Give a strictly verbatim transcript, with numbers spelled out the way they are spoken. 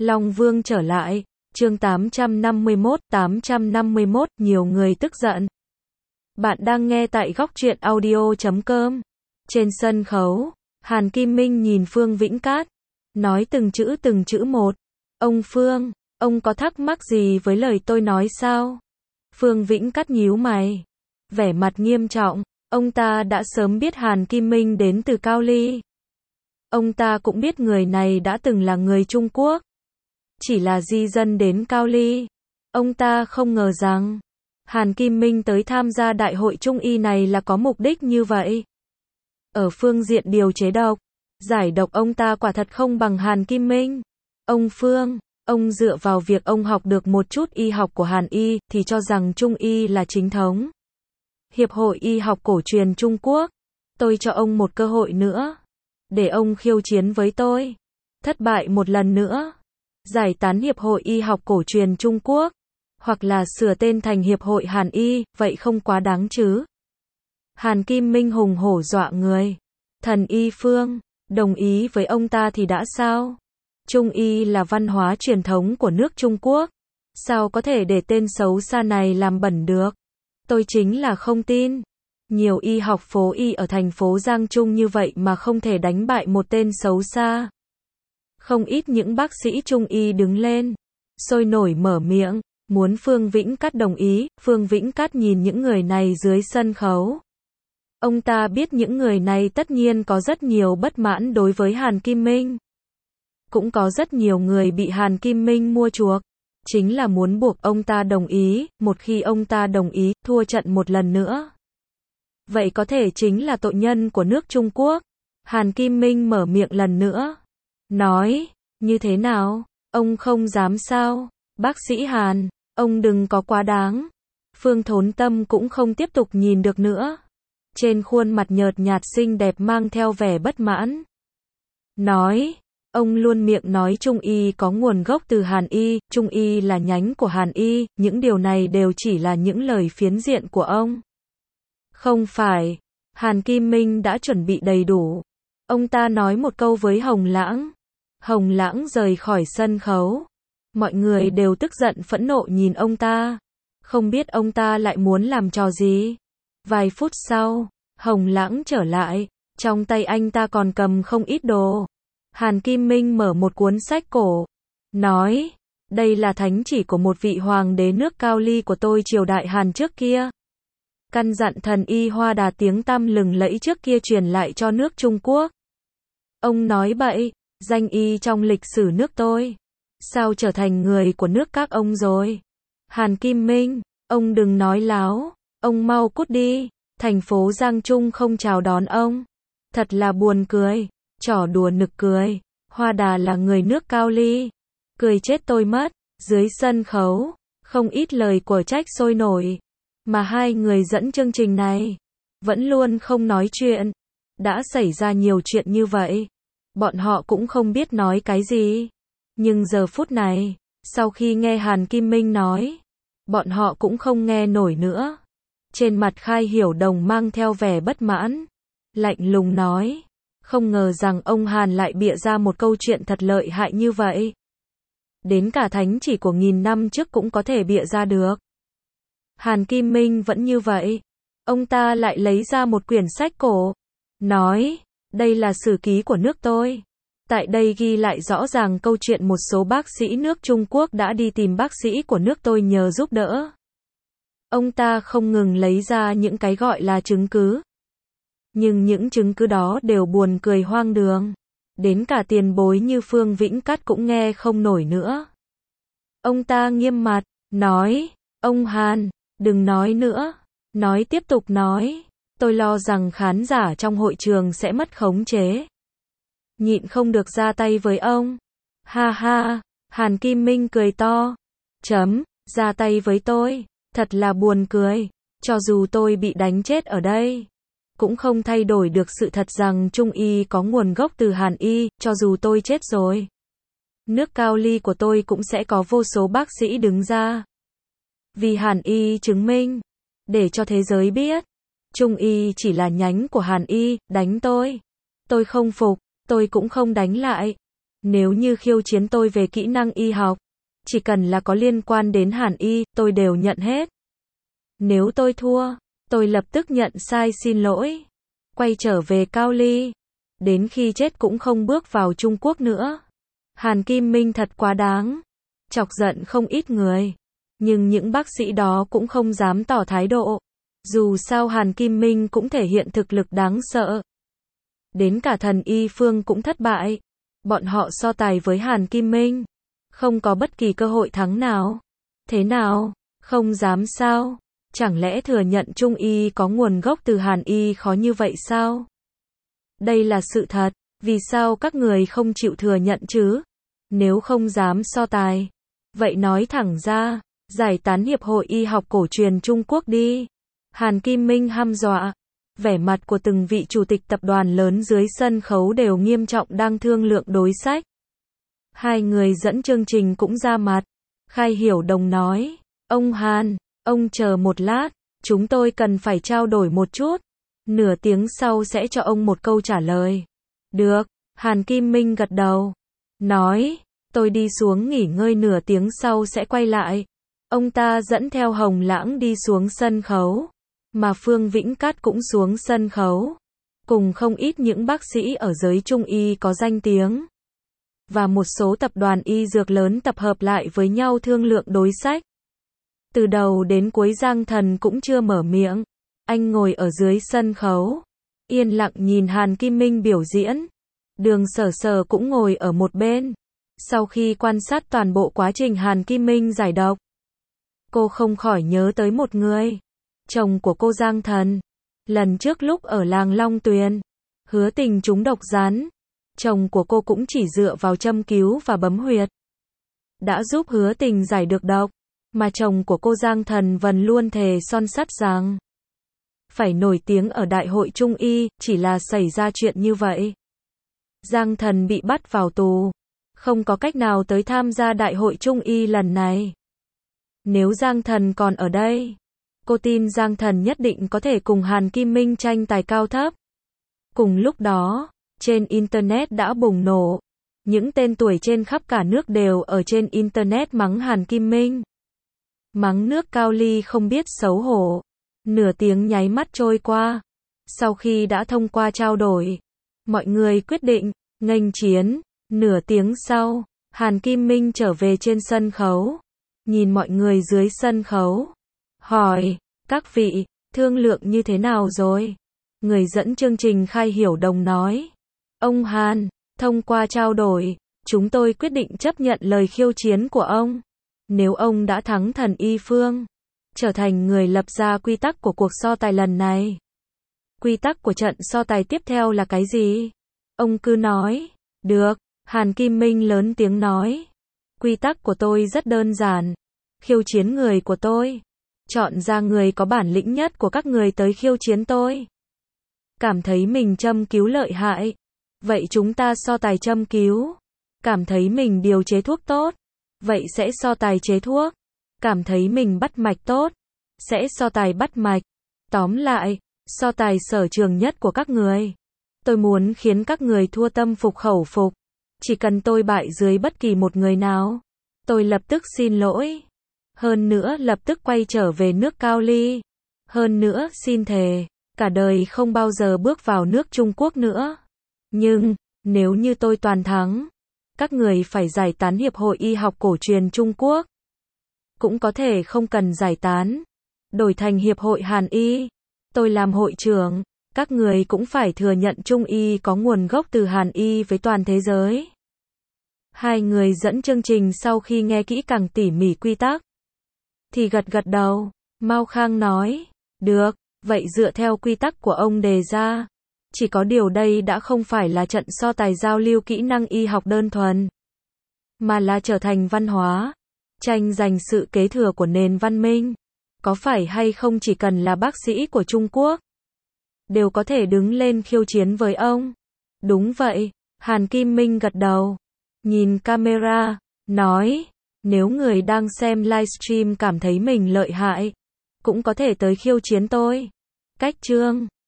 Long Vương trở lại, chương tám trăm năm mươi mốt, tám trăm năm mươi mốt, nhiều người tức giận. Bạn đang nghe tại góc truyện audio chấm com. Trên sân khấu, Hàn Kim Minh nhìn Phương Vĩnh Cát, nói từng chữ từng chữ một. Ông Phương, ông có thắc mắc gì với lời tôi nói sao? Phương Vĩnh Cát nhíu mày, vẻ mặt nghiêm trọng. Ông ta đã sớm biết Hàn Kim Minh đến từ Cao Ly. Ông ta cũng biết người này đã từng là người Trung Quốc, chỉ là di dân đến Cao Ly. Ông ta không ngờ rằng Hàn Kim Minh tới tham gia đại hội Trung y này là có mục đích như vậy. Ở phương diện điều chế độc, giải độc ông ta quả thật không bằng Hàn Kim Minh. Ông Phương, ông dựa vào việc ông học được một chút y học của Hàn y, thì cho rằng Trung y là chính thống. Hiệp hội Y học cổ truyền Trung Quốc, tôi cho ông một cơ hội nữa, để ông khiêu chiến với tôi. Thất bại một lần nữa, giải tán Hiệp hội Y học cổ truyền Trung Quốc, hoặc là sửa tên thành Hiệp hội Hàn Y, vậy không quá đáng chứ? Hàn Kim Minh hùng hổ dọa người. Thần Y Phương, đồng ý với ông ta thì đã sao? Trung y là văn hóa truyền thống của nước Trung Quốc, sao có thể để tên xấu xa này làm bẩn được? Tôi chính là không tin. Nhiều y học phố y ở thành phố Giang Trung như vậy mà không thể đánh bại một tên xấu xa. Không ít những bác sĩ Trung y đứng lên, sôi nổi mở miệng, muốn Phương Vĩnh Cát đồng ý. Phương Vĩnh Cát nhìn những người này dưới sân khấu. Ông ta biết những người này tất nhiên có rất nhiều bất mãn đối với Hàn Kim Minh. Cũng có rất nhiều người bị Hàn Kim Minh mua chuộc, chính là muốn buộc ông ta đồng ý. Một khi ông ta đồng ý, thua trận một lần nữa, vậy có thể chính là tội nhân của nước Trung Quốc. Hàn Kim Minh mở miệng lần nữa, nói, như thế nào, ông không dám sao? Bác sĩ Hàn, ông đừng có quá đáng. Phương Thốn Tâm cũng không tiếp tục nhìn được nữa. Trên khuôn mặt nhợt nhạt xinh đẹp mang theo vẻ bất mãn. Nói, ông luôn miệng nói Trung y có nguồn gốc từ Hàn y, Trung y là nhánh của Hàn y, những điều này đều chỉ là những lời phiến diện của ông. Không phải, Hàn Kim Minh đã chuẩn bị đầy đủ. Ông ta nói một câu với Hồng Lãng. Hồng Lãng rời khỏi sân khấu. Mọi người đều tức giận phẫn nộ nhìn ông ta. Không biết ông ta lại muốn làm trò gì. Vài phút sau, Hồng Lãng trở lại. Trong tay anh ta còn cầm không ít đồ. Hàn Kim Minh mở một cuốn sách cổ, nói, đây là thánh chỉ của một vị hoàng đế nước Cao Ly của tôi triều đại Hàn trước kia. Căn dặn thần y Hoa Đà tiếng tăm lừng lẫy trước kia truyền lại cho nước Trung Quốc. Ông nói bậy, danh y trong lịch sử nước tôi, sao trở thành người của nước các ông rồi? Hàn Kim Minh, ông đừng nói láo, ông mau cút đi, thành phố Giang Trung không chào đón ông. Thật là buồn cười, trò đùa nực cười, Hoa Đà là người nước Cao Ly. Cười chết tôi mất. Dưới sân khấu, không ít lời của trách sôi nổi. Mà hai người dẫn chương trình này vẫn luôn không nói chuyện. Đã xảy ra nhiều chuyện như vậy, bọn họ cũng không biết nói cái gì. Nhưng giờ phút này, sau khi nghe Hàn Kim Minh nói, bọn họ cũng không nghe nổi nữa. Trên mặt Khai Hiểu Đồng mang theo vẻ bất mãn, lạnh lùng nói, không ngờ rằng ông Hàn lại bịa ra một câu chuyện thật lợi hại như vậy. Đến cả thánh chỉ của nghìn năm trước cũng có thể bịa ra được. Hàn Kim Minh vẫn như vậy. Ông ta lại lấy ra một quyển sách cổ, nói, đây là sử ký của nước tôi. Tại đây ghi lại rõ ràng câu chuyện một số bác sĩ nước Trung Quốc đã đi tìm bác sĩ của nước tôi nhờ giúp đỡ. Ông ta không ngừng lấy ra những cái gọi là chứng cứ. Nhưng những chứng cứ đó đều buồn cười hoang đường. Đến cả tiền bối như Phương Vĩnh Cát cũng nghe không nổi nữa. Ông ta nghiêm mặt, nói, ông Hàn, đừng nói nữa. Nói tiếp tục nói, tôi lo rằng khán giả trong hội trường sẽ mất khống chế. Nhịn không được ra tay với ông. Ha ha, Hàn Kim Minh cười to. Chấm, ra tay với tôi, thật là buồn cười. Cho dù tôi bị đánh chết ở đây, cũng không thay đổi được sự thật rằng Trung y có nguồn gốc từ Hàn y. Cho dù tôi chết rồi, nước Cao Ly của tôi cũng sẽ có vô số bác sĩ đứng ra vì Hàn y chứng minh, để cho thế giới biết Trung y chỉ là nhánh của Hàn y. Đánh tôi, tôi không phục, tôi cũng không đánh lại. Nếu như khiêu chiến tôi về kỹ năng y học, chỉ cần là có liên quan đến hàn y, tôi đều nhận hết. Nếu tôi thua, tôi lập tức nhận sai xin lỗi, quay trở về Cao Ly, đến khi chết cũng không bước vào Trung Quốc nữa. Hàn Kim Minh thật quá đáng, chọc giận không ít người, nhưng những bác sĩ đó cũng không dám tỏ thái độ. Dù sao Hàn Kim Minh cũng thể hiện thực lực đáng sợ. Đến cả thần y phương cũng thất bại. Bọn họ so tài với Hàn Kim Minh, không có bất kỳ cơ hội thắng nào. Thế nào? Không dám sao? Chẳng lẽ thừa nhận Trung y có nguồn gốc từ Hàn y khó như vậy sao? Đây là sự thật, vì sao các người không chịu thừa nhận chứ? Nếu không dám so tài, vậy nói thẳng ra, giải tán Hiệp hội Y học cổ truyền Trung Quốc đi. Hàn Kim Minh hăm dọa. Vẻ mặt của từng vị chủ tịch tập đoàn lớn dưới sân khấu đều nghiêm trọng đang thương lượng đối sách. Hai người dẫn chương trình cũng ra mặt. Khai Hiểu Đồng nói, ông Hàn, ông chờ một lát, chúng tôi cần phải trao đổi một chút. Nửa tiếng sau sẽ cho ông một câu trả lời. Được, Hàn Kim Minh gật đầu. Nói, tôi đi xuống nghỉ ngơi nửa tiếng sau sẽ quay lại. Ông ta dẫn theo Hồng Lãng đi xuống sân khấu. Mà Phương Vĩnh Cát cũng xuống sân khấu. Cùng không ít những bác sĩ ở giới Trung y có danh tiếng. Và một số tập đoàn y dược lớn tập hợp lại với nhau thương lượng đối sách. Từ đầu đến cuối Giang Thần cũng chưa mở miệng. Anh ngồi ở dưới sân khấu, yên lặng nhìn Hàn Kim Minh biểu diễn. Đường Sở Sở cũng ngồi ở một bên. Sau khi quan sát toàn bộ quá trình Hàn Kim Minh giải độc, cô không khỏi nhớ tới một người. Chồng của cô Giang Thần. Lần trước lúc ở làng Long Tuyền, Hứa Tình trúng độc rắn. Chồng của cô cũng chỉ dựa vào châm cứu và bấm huyệt đã giúp Hứa Tình giải được độc. Mà chồng của cô Giang Thần vẫn luôn thề son sắt rằng phải nổi tiếng ở Đại hội Trung y, chỉ là xảy ra chuyện như vậy. Giang Thần bị bắt vào tù, không có cách nào tới tham gia Đại hội Trung y lần này. Nếu Giang Thần còn ở đây, cô tin Giang Thần nhất định có thể cùng Hàn Kim Minh tranh tài cao thấp. Cùng lúc đó, trên Internet đã bùng nổ. Những tên tuổi trên khắp cả nước đều ở trên Internet mắng Hàn Kim Minh. Mắng nước Cao Ly không biết xấu hổ. Nửa tiếng nháy mắt trôi qua. Sau khi đã thông qua trao đổi, mọi người quyết định nghênh chiến. Nửa tiếng sau, Hàn Kim Minh trở về trên sân khấu. Nhìn mọi người dưới sân khấu. Hỏi, các vị, thương lượng như thế nào rồi? Người dẫn chương trình Khai Hiểu Đồng nói. Ông Hàn, thông qua trao đổi, chúng tôi quyết định chấp nhận lời khiêu chiến của ông. Nếu ông đã thắng thần y phương, trở thành người lập ra quy tắc của cuộc so tài lần này. Quy tắc của trận so tài tiếp theo là cái gì? Ông cứ nói. Được, Hàn Kim Minh lớn tiếng nói. Quy tắc của tôi rất đơn giản. Khiêu chiến người của tôi. Chọn ra người có bản lĩnh nhất của các người tới khiêu chiến tôi. Cảm thấy mình châm cứu lợi hại. Vậy chúng ta so tài châm cứu. Cảm thấy mình điều chế thuốc tốt. Vậy sẽ so tài chế thuốc. Cảm thấy mình bắt mạch tốt. Sẽ so tài bắt mạch. Tóm lại, so tài sở trường nhất của các người. Tôi muốn khiến các người thua tâm phục khẩu phục. Chỉ cần tôi bại dưới bất kỳ một người nào, tôi lập tức xin lỗi. Hơn nữa lập tức quay trở về nước Cao Ly. Hơn nữa xin thề, cả đời không bao giờ bước vào nước Trung Quốc nữa. Nhưng, nếu như tôi toàn thắng, các người phải giải tán Hiệp hội Y học cổ truyền Trung Quốc. Cũng có thể không cần giải tán. Đổi thành Hiệp hội Hàn Y. Tôi làm hội trưởng. Các người cũng phải thừa nhận Trung Y có nguồn gốc từ Hàn Y với toàn thế giới. Hai người dẫn chương trình sau khi nghe kỹ càng tỉ mỉ quy tắc, thì gật gật đầu. Mao Khang nói, được, vậy dựa theo quy tắc của ông đề ra. Chỉ có điều đây đã không phải là trận so tài giao lưu kỹ năng y học đơn thuần, mà là trở thành văn hóa, tranh giành sự kế thừa của nền văn minh. Có phải hay không chỉ cần là bác sĩ của Trung Quốc đều có thể đứng lên khiêu chiến với ông? Đúng vậy, Hàn Kim Minh gật đầu. Nhìn camera, nói, nếu người đang xem livestream cảm thấy mình lợi hại, cũng có thể tới khiêu chiến tôi. Cách chương